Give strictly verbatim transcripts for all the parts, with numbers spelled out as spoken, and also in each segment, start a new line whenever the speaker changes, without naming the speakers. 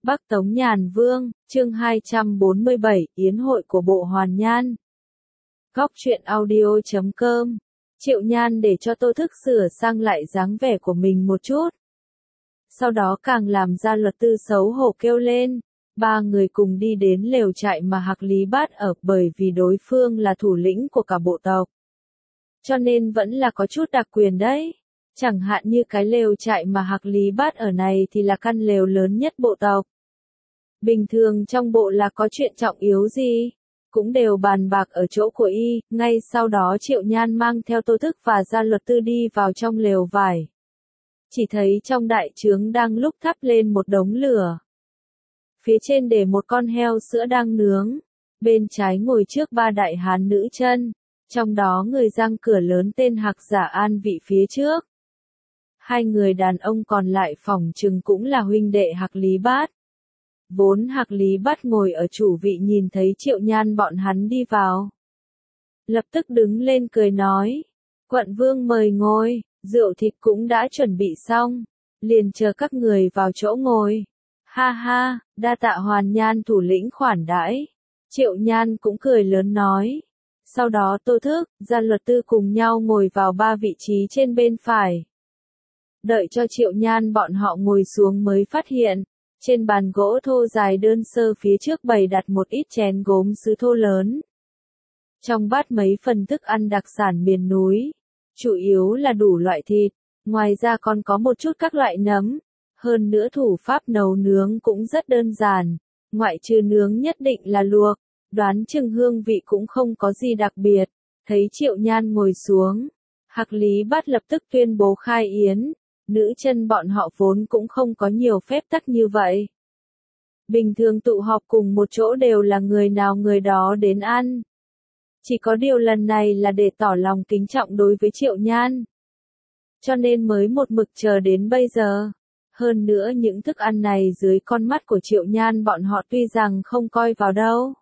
Bắc Tống Nhàn Vương, chương hai trăm bốn mươi bảy, Yến hội của Bộ Hoàn Nhan. Góc truyện audio chấm com. Triệu Nhan để cho Tô Thức sửa sang lại dáng vẻ của mình một chút. Sau đó càng làm ra Luật Tư xấu hổ kêu lên. Ba người cùng đi đến lều trại mà Hạc Lý Bát ở, bởi vì đối phương là thủ lĩnh của cả bộ tộc. Cho nên vẫn là có chút đặc quyền đấy. Chẳng hạn như cái lều trại mà Hạc Lý Bát ở này thì là căn lều lớn nhất bộ tộc. Bình thường trong bộ là có chuyện trọng yếu gì, cũng đều bàn bạc ở chỗ của y. Ngay sau đó Triệu Nhan mang theo Tô Thức và Gia Luật Tư đi vào trong lều vải. Chỉ thấy trong đại trướng đang lúc thắp lên một đống lửa. Phía trên để một con heo sữa đang nướng. Bên trái ngồi trước ba đại hán nữ chân. Trong đó người giang cửa lớn tên Hạc Giả an vị phía trước. Hai người đàn ông còn lại phỏng chừng cũng là huynh đệ Hạc Lý Bát. Vốn Hạc Lý Bát ngồi ở chủ vị nhìn thấy Triệu Nhan bọn hắn đi vào. Lập tức đứng lên cười nói. Quận vương mời ngồi, rượu thịt cũng đã chuẩn bị xong. Liền chờ các người vào chỗ ngồi. Ha ha, đa tạ Hoàn Nhan thủ lĩnh khoản đãi. Triệu Nhan cũng cười lớn nói. Sau đó Tô Thức, Gia Luật Tư cùng nhau ngồi vào ba vị trí trên bên phải. Đợi cho Triệu Nhan bọn họ ngồi xuống mới phát hiện. Trên bàn gỗ thô dài đơn sơ phía trước bày đặt một ít chén gốm sứ thô lớn. Trong bát mấy phần thức ăn đặc sản miền núi. Chủ yếu là đủ loại thịt. Ngoài ra còn có một chút các loại nấm. Hơn nữa thủ pháp nấu nướng cũng rất đơn giản. Ngoại trừ nướng nhất định là luộc. Đoán chừng hương vị cũng không có gì đặc biệt. Thấy Triệu Nhan ngồi xuống. Hạc Lý Bát lập tức tuyên bố khai yến. Nữ chân bọn họ vốn cũng không có nhiều phép tắc như vậy. Bình thường tụ họp cùng một chỗ đều là người nào người đó đến ăn. Chỉ có điều lần này là để tỏ lòng kính trọng đối với Triệu Nhan. Cho nên mới một mực chờ đến bây giờ. Hơn nữa những thức ăn này dưới con mắt của Triệu Nhan bọn họ tuy rằng không coi vào đâu.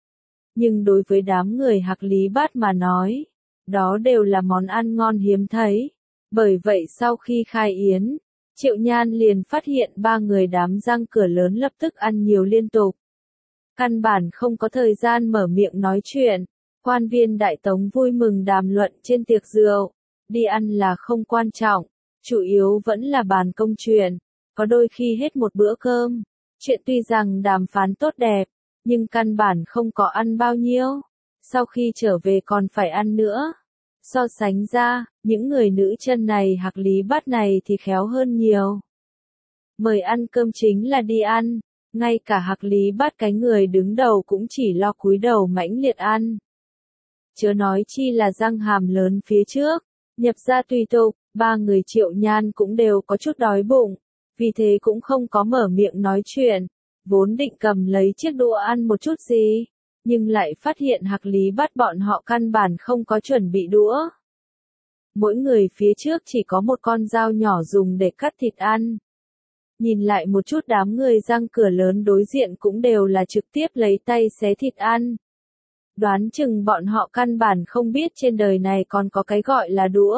Nhưng đối với đám người Hạc Lý Bát mà nói, đó đều là món ăn ngon hiếm thấy. Bởi vậy sau khi khai yến, Triệu Nhan liền phát hiện ba người đám răng cửa lớn lập tức ăn nhiều liên tục. Căn bản không có thời gian mở miệng nói chuyện, quan viên Đại Tống vui mừng đàm luận trên tiệc rượu, đi ăn là không quan trọng, chủ yếu vẫn là bàn công chuyện, có đôi khi hết một bữa cơm, chuyện tuy rằng đàm phán tốt đẹp, nhưng căn bản không có ăn bao nhiêu, sau khi trở về còn phải ăn nữa. So sánh ra, những người nữ chân này Hạc Lý Bát này thì khéo hơn nhiều. Mời ăn cơm chính là đi ăn, ngay cả Hạc Lý Bát cái người đứng đầu cũng chỉ lo cúi đầu mãnh liệt ăn. Chớ nói chi là răng hàm lớn phía trước, nhập ra tùy tục, ba người Triệu Nhan cũng đều có chút đói bụng, vì thế cũng không có mở miệng nói chuyện, vốn định cầm lấy chiếc đũa ăn một chút gì. Nhưng lại phát hiện Hạc Lý Bát bọn họ căn bản không có chuẩn bị đũa. Mỗi người phía trước chỉ có một con dao nhỏ dùng để cắt thịt ăn. Nhìn lại một chút đám người răng cửa lớn đối diện cũng đều là trực tiếp lấy tay xé thịt ăn. Đoán chừng bọn họ căn bản không biết trên đời này còn có cái gọi là đũa.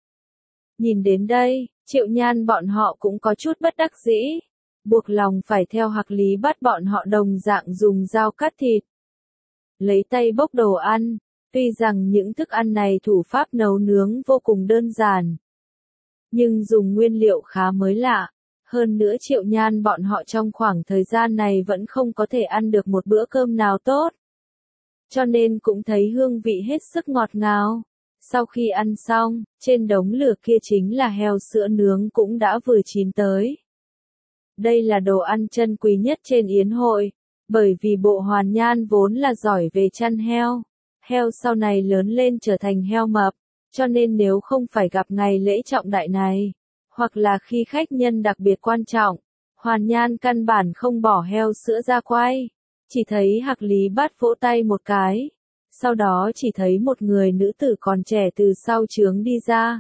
Nhìn đến đây, Triệu Nhan bọn họ cũng có chút bất đắc dĩ. Buộc lòng phải theo Hạc Lý Bát bọn họ đồng dạng dùng dao cắt thịt. Lấy tay bốc đồ ăn, tuy rằng những thức ăn này thủ pháp nấu nướng vô cùng đơn giản. Nhưng dùng nguyên liệu khá mới lạ, hơn nữa Triệu Nhan bọn họ trong khoảng thời gian này vẫn không có thể ăn được một bữa cơm nào tốt. Cho nên cũng thấy hương vị hết sức ngọt ngào. Sau khi ăn xong, trên đống lửa kia chính là heo sữa nướng cũng đã vừa chín tới. Đây là đồ ăn chân quý nhất trên yến hội. Bởi vì bộ Hoàn Nhan vốn là giỏi về chăn heo, heo sau này lớn lên trở thành heo mập, cho nên nếu không phải gặp ngày lễ trọng đại này, hoặc là khi khách nhân đặc biệt quan trọng, Hoàn Nhan căn bản không bỏ heo sữa ra quay. Chỉ thấy Hạc Lý Bát vỗ tay một cái, sau đó chỉ thấy một người nữ tử còn trẻ từ sau trướng đi ra.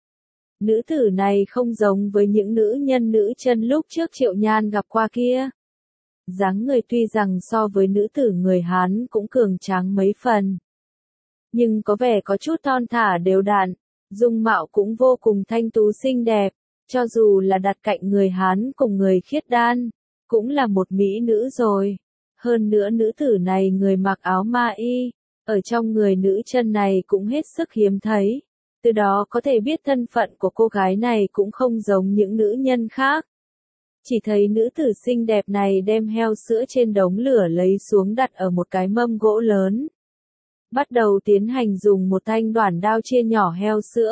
Nữ tử này không giống với những nữ nhân nữ chân lúc trước Triệu Nhan gặp qua kia. Dáng người tuy rằng so với nữ tử người Hán cũng cường tráng mấy phần. Nhưng có vẻ có chút thon thả đều đặn, dung mạo cũng vô cùng thanh tú xinh đẹp, cho dù là đặt cạnh người Hán cùng người Khiết Đan, cũng là một mỹ nữ rồi. Hơn nữa nữ tử này người mặc áo ma y, ở trong người nữ chân này cũng hết sức hiếm thấy. Từ đó có thể biết thân phận của cô gái này cũng không giống những nữ nhân khác. Chỉ thấy nữ tử xinh đẹp này đem heo sữa trên đống lửa lấy xuống đặt ở một cái mâm gỗ lớn. Bắt đầu tiến hành dùng một thanh đoản đao chia nhỏ heo sữa.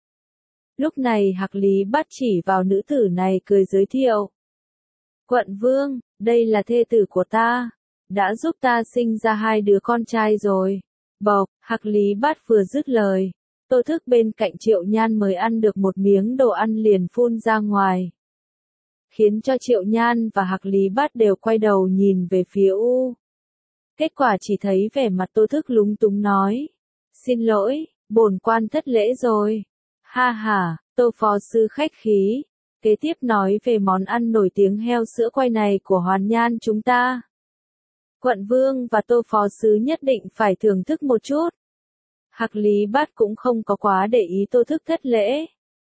Lúc này Hạc Lý Bát chỉ vào nữ tử này cười giới thiệu. Quận vương, đây là thê tử của ta, đã giúp ta sinh ra hai đứa con trai rồi. Bộc, Hạc Lý Bát vừa dứt lời, Tô Thức bên cạnh Triệu Nhan mới ăn được một miếng đồ ăn liền phun ra ngoài. Khiến cho Triệu Nhan và Hạc Lý Bát đều quay đầu nhìn về phía U. Kết quả chỉ thấy vẻ mặt Tô Thức lúng túng nói. Xin lỗi, bổn quan thất lễ rồi. Ha ha, Tô phó sư khách khí. Kế tiếp nói về món ăn nổi tiếng heo sữa quay này của Hoàn Nhan chúng ta. Quận vương và Tô phó sứ nhất định phải thưởng thức một chút. Hạc Lý Bát cũng không có quá để ý Tô Thức thất lễ.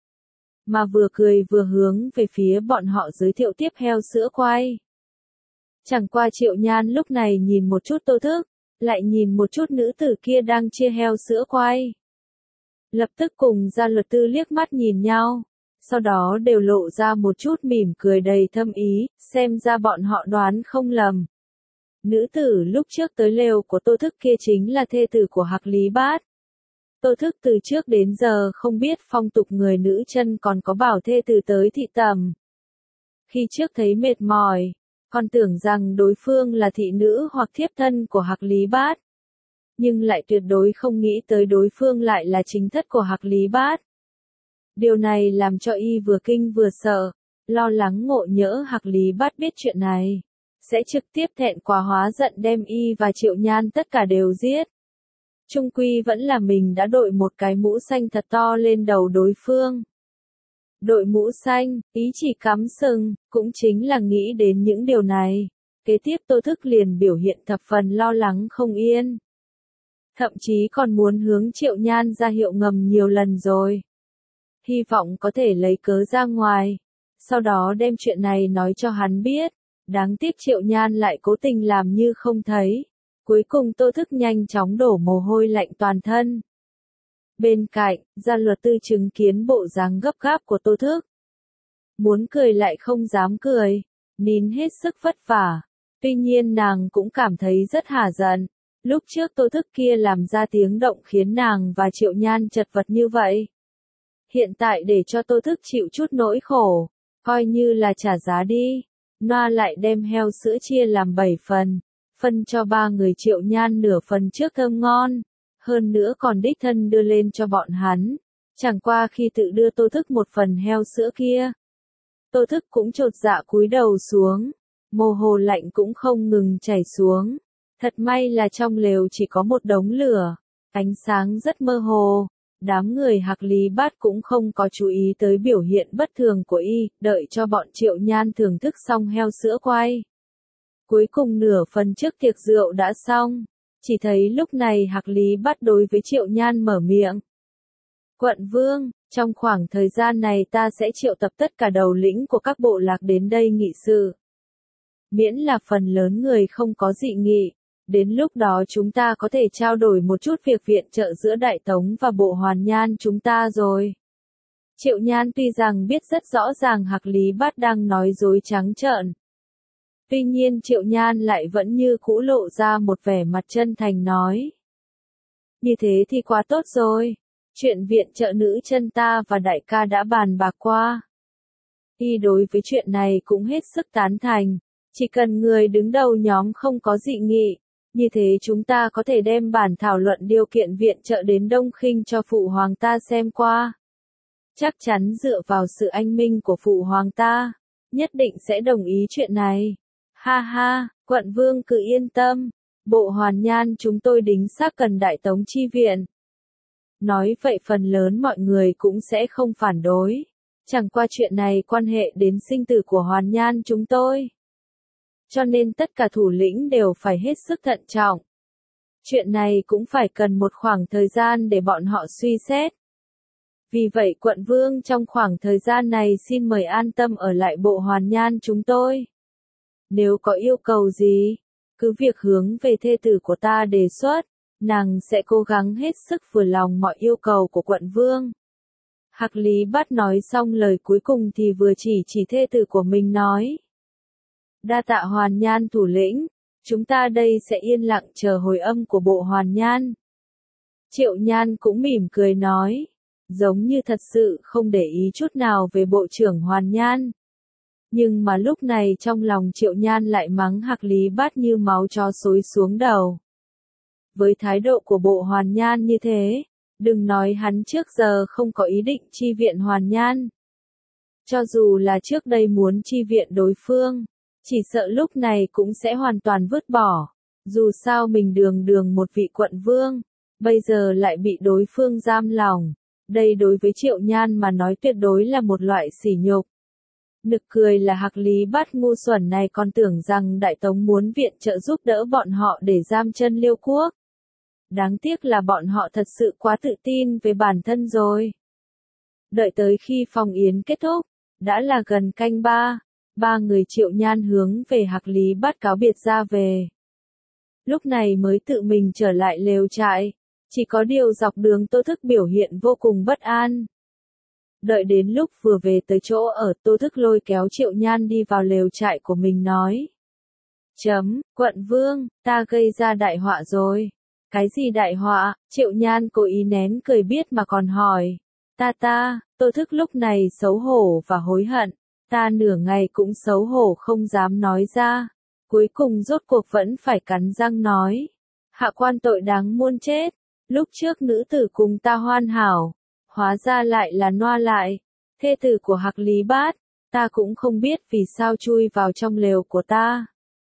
Mà vừa cười vừa hướng về phía bọn họ giới thiệu tiếp heo sữa quay. Chẳng qua Triệu Nhan lúc này nhìn một chút Tô Thức, lại nhìn một chút nữ tử kia đang chia heo sữa quay. Lập tức cùng Gia Luật Tư liếc mắt nhìn nhau, sau đó đều lộ ra một chút mỉm cười đầy thâm ý, xem ra bọn họ đoán không lầm. Nữ tử lúc trước tới lều của Tô Thức kia chính là thê tử của Hạc Lý Bát. Tô Thức từ trước đến giờ không biết phong tục người nữ chân còn có bảo thê tử tới thị tầm. Khi trước thấy mệt mỏi, còn tưởng rằng đối phương là thị nữ hoặc thiếp thân của Hạc Lý Bát. Nhưng lại tuyệt đối không nghĩ tới đối phương lại là chính thất của Hạc Lý Bát. Điều này làm cho y vừa kinh vừa sợ, lo lắng ngộ nhỡ Hạc Lý Bát biết chuyện này, sẽ trực tiếp thẹn quá hóa giận đem y và Triệu Nhan tất cả đều giết. Trung quy vẫn là mình đã đội một cái mũ xanh thật to lên đầu đối phương. Đội mũ xanh, ý chỉ cắm sừng, cũng chính là nghĩ đến những điều này. Kế tiếp Tô Thức liền biểu hiện thập phần lo lắng không yên. Thậm chí còn muốn hướng Triệu Nhan ra hiệu ngầm nhiều lần rồi. Hy vọng có thể lấy cớ ra ngoài, sau đó đem chuyện này nói cho hắn biết. Đáng tiếc Triệu Nhan lại cố tình làm như không thấy. Cuối cùng Tô Thức nhanh chóng đổ mồ hôi lạnh toàn thân. Bên cạnh, Gia Luật Tư chứng kiến bộ dáng gấp gáp của Tô Thức. Muốn cười lại không dám cười, nín hết sức vất vả. Tuy nhiên nàng cũng cảm thấy rất hả giận. Lúc trước Tô Thức kia làm ra tiếng động khiến nàng và Triệu Nhan chật vật như vậy. Hiện tại để cho Tô Thức chịu chút nỗi khổ, coi như là trả giá đi. Noa lại đem heo sữa chia làm bảy phần, phân cho ba người Triệu Nhan nửa phần trước thơm ngon, hơn nữa còn đích thân đưa lên cho bọn hắn. Chẳng qua khi tự đưa Tô Thức một phần heo sữa kia, Tô Thức cũng chột dạ cúi đầu xuống, mồ hôi lạnh cũng không ngừng chảy xuống. Thật may là trong lều chỉ có một đống lửa, ánh sáng rất mơ hồ. Đám người Hạc Lý Bát cũng không có chú ý tới biểu hiện bất thường của y, đợi cho bọn Triệu Nhan thưởng thức xong heo sữa quay. Cuối cùng nửa phần trước tiệc rượu đã xong, chỉ thấy lúc này Hạc Lý Bát đối với Triệu Nhan mở miệng. Quận vương, trong khoảng thời gian này ta sẽ triệu tập tất cả đầu lĩnh của các bộ lạc đến đây nghị sự. Miễn là phần lớn người không có dị nghị. Đến lúc đó chúng ta có thể trao đổi một chút việc viện trợ giữa Đại Tống và Bộ Hoàn Nhan chúng ta rồi. Triệu Nhan tuy rằng biết rất rõ ràng Hạc Lý Bát đang nói dối trắng trợn. Tuy nhiên Triệu Nhan lại vẫn như cũ lộ ra một vẻ mặt chân thành nói. Như thế thì quá tốt rồi. Chuyện viện trợ nữ chân ta và đại ca đã bàn bạc qua. Y đối với chuyện này cũng hết sức tán thành. Chỉ cần người đứng đầu nhóm không có dị nghị. Như thế chúng ta có thể đem bản thảo luận điều kiện viện trợ đến Đông Khinh cho Phụ Hoàng ta xem qua. Chắc chắn dựa vào sự anh minh của Phụ Hoàng ta, nhất định sẽ đồng ý chuyện này. Ha ha, quận vương cứ yên tâm, Bộ Hoàn Nhan chúng tôi đính xác cần Đại Tống chi viện. Nói vậy phần lớn mọi người cũng sẽ không phản đối. Chẳng qua chuyện này quan hệ đến sinh tử của Hoàn Nhan chúng tôi. Cho nên tất cả thủ lĩnh đều phải hết sức thận trọng. Chuyện này cũng phải cần một khoảng thời gian để bọn họ suy xét. Vì vậy quận vương trong khoảng thời gian này xin mời an tâm ở lại Bộ Hoàn Nhan chúng tôi. Nếu có yêu cầu gì, cứ việc hướng về thê tử của ta đề xuất, nàng sẽ cố gắng hết sức vừa lòng mọi yêu cầu của quận vương. Hạc Lý Bát nói xong lời cuối cùng thì vừa chỉ chỉ thê tử của mình nói. Đa tạ Hoàn Nhan thủ lĩnh, chúng ta đây sẽ yên lặng chờ hồi âm của bộ Hoàn Nhan. Triệu Nhan cũng mỉm cười nói, giống như thật sự không để ý chút nào về bộ trưởng Hoàn Nhan. Nhưng mà lúc này trong lòng Triệu Nhan lại mắng Hạc Lý Bát như máu chó xối xuống đầu. Với thái độ của bộ Hoàn Nhan như thế, đừng nói hắn trước giờ không có ý định chi viện Hoàn Nhan. Cho dù là trước đây muốn chi viện đối phương, chỉ sợ lúc này cũng sẽ hoàn toàn vứt bỏ. Dù sao mình đường đường một vị quận vương, bây giờ lại bị đối phương giam lòng. Đây đối với Triệu Nhan mà nói tuyệt đối là một loại sỉ nhục. Nực cười là Hạc Lý Bát ngu xuẩn này còn tưởng rằng Đại Tống muốn viện trợ giúp đỡ bọn họ để giam chân Liêu Quốc. Đáng tiếc là bọn họ thật sự quá tự tin về bản thân rồi. Đợi tới khi phòng yến kết thúc, đã là gần canh ba, ba người Triệu Nhan hướng về Hạc Lý Bát cáo biệt ra về. Lúc này mới tự mình trở lại lều trại, chỉ có điều dọc đường Tô Thức biểu hiện vô cùng bất an. Đợi đến lúc vừa về tới chỗ ở, Tô Thức lôi kéo Triệu Nhan đi vào lều trại của mình nói. Chấm, quận vương, ta gây ra đại họa rồi. Cái gì đại họa? Triệu Nhan cố ý nén cười biết mà còn hỏi. Ta ta, Tô Thức lúc này xấu hổ và hối hận. Ta nửa ngày cũng xấu hổ không dám nói ra. Cuối cùng rốt cuộc vẫn phải cắn răng nói. Hạ quan tội đáng muôn chết. Lúc trước nữ tử cùng ta hoàn hảo. Hóa ra lại là Noa lại. Thê tử của Hạc Lý Bát. Ta cũng không biết vì sao chui vào trong lều của ta.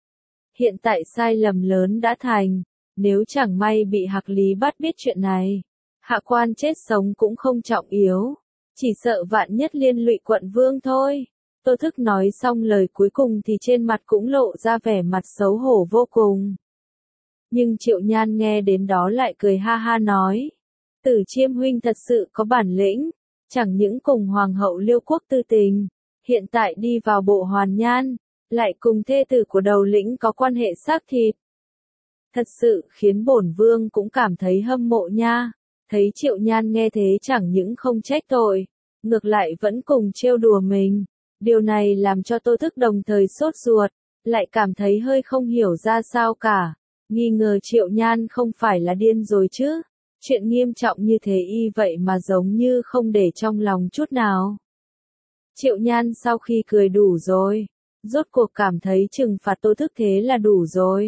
Hiện tại sai lầm lớn đã thành. Nếu chẳng may bị Hạc Lý Bát biết chuyện này, hạ quan chết sống cũng không trọng yếu. Chỉ sợ vạn nhất liên lụy quận vương thôi. Tô Thức nói xong lời cuối cùng thì trên mặt cũng lộ ra vẻ mặt xấu hổ vô cùng. Nhưng Triệu Nhan nghe đến đó lại cười ha ha nói. Tử Chiêm huynh thật sự có bản lĩnh. Chẳng những cùng Hoàng hậu Liêu Quốc tư tình, hiện tại đi vào bộ Hoàn Nhan, lại cùng thê tử của đầu lĩnh có quan hệ xác thịt. Thật sự khiến bổn vương cũng cảm thấy hâm mộ nha. Thấy Triệu Nhan nghe thế chẳng những không trách tội, ngược lại vẫn cùng trêu đùa mình. Điều này làm cho Tô Thức đồng thời sốt ruột, lại cảm thấy hơi không hiểu ra sao cả. Nghi ngờ Triệu Nhan không phải là điên rồi chứ. Chuyện nghiêm trọng như thế y vậy mà giống như không để trong lòng chút nào. Triệu Nhan sau khi cười đủ rồi, rốt cuộc cảm thấy trừng phạt Tô Thức thế là đủ rồi.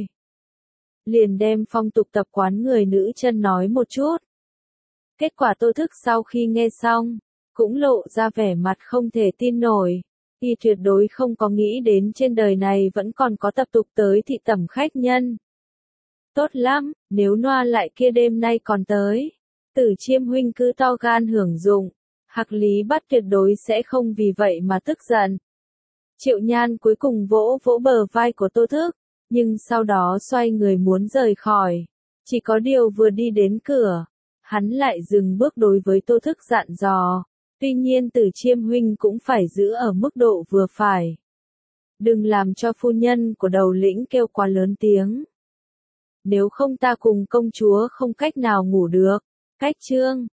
Liền đem phong tục tập quán người nữ chân nói một chút. Kết quả Tô Thức sau khi nghe xong, cũng lộ ra vẻ mặt không thể tin nổi. Y tuyệt đối không có nghĩ đến trên đời này vẫn còn có tập tục tới thị tẩm khách nhân. Tốt lắm, nếu Noa lại kia đêm nay còn tới. Tử Chiêm huynh cứ to gan hưởng dụng. Hạc Lý Bát tuyệt đối sẽ không vì vậy mà tức giận. Triệu Nhan cuối cùng vỗ vỗ bờ vai của Tô Thức. Nhưng sau đó xoay người muốn rời khỏi. Chỉ có điều vừa đi đến cửa, hắn lại dừng bước đối với Tô Thức dặn dò. Tuy nhiên Tử Chiêm huynh cũng phải giữ ở mức độ vừa phải. Đừng làm cho phu nhân của đầu lĩnh kêu quá lớn tiếng. Nếu không ta cùng công chúa không cách nào ngủ được. Cách chương